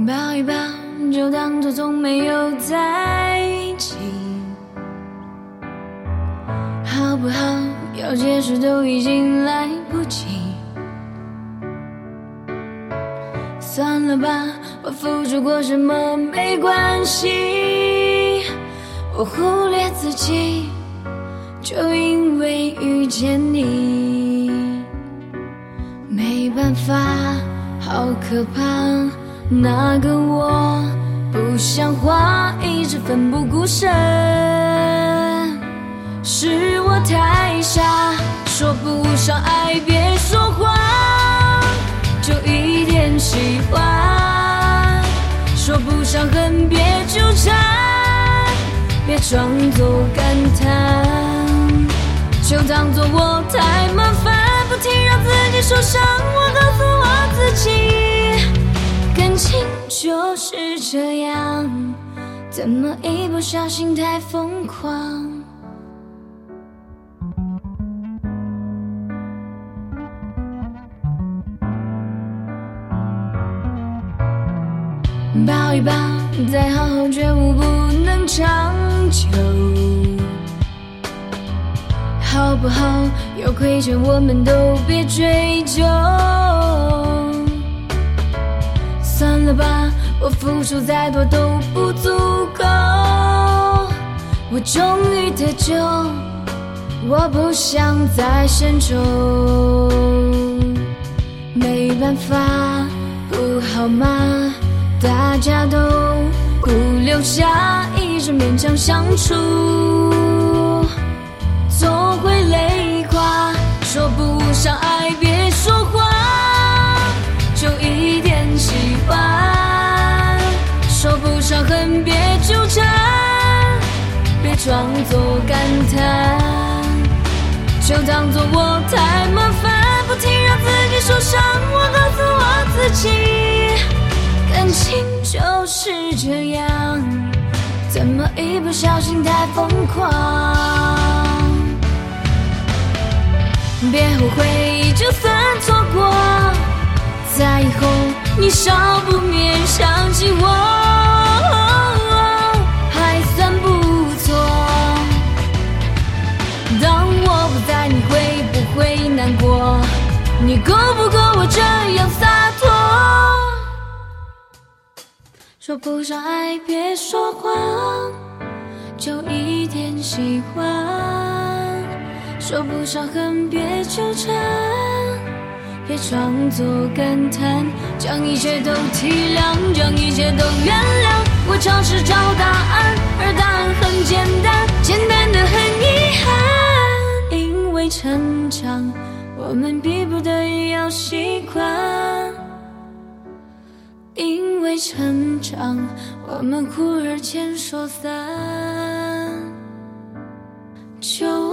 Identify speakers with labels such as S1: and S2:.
S1: 抱一抱，就当作从没有在一起，好不好？要解释都已经来不及。算了吧，我付出过什么没关系，我忽略自己，就因为遇见你。没办法，好可怕，那个我不像话，一直奋不顾身，是我太傻，说不上爱别说谎，就一点喜欢，说不上恨别纠缠，别装作感叹，就当作我太麻烦，不停让自己受伤，我告诉我自己，感情就是这样，怎么一不小心太疯狂。抱一抱，再好好觉悟不能长久，好不好？有亏欠我们都别追究。算了吧，我付出再多都不足够，我终于得救，我不想再深究。没办法，不好吗？大家都不留下，一直勉强相处，总会累垮。说不上爱别说谎，就一点喜欢，说不上恨别纠缠，别装作感叹，就当作我太麻烦，不停让自己受伤，我告诉我自己，感情就是这样，怎么一不小心太疯狂。别后悔，就算错过，在以后你少不免想起我，还算不错。当我不在，你会不会难过？你够不够我这样洒脱？说不上爱别说谎，就一点喜欢，说不上恨别纠缠，别装作感叹，将一切都体谅，将一切都原谅。我尝试找答案，而答案很简单，简单的很遗憾。因为成长，我们逼不得已要习惯，因为成长，我们忽而间说散，就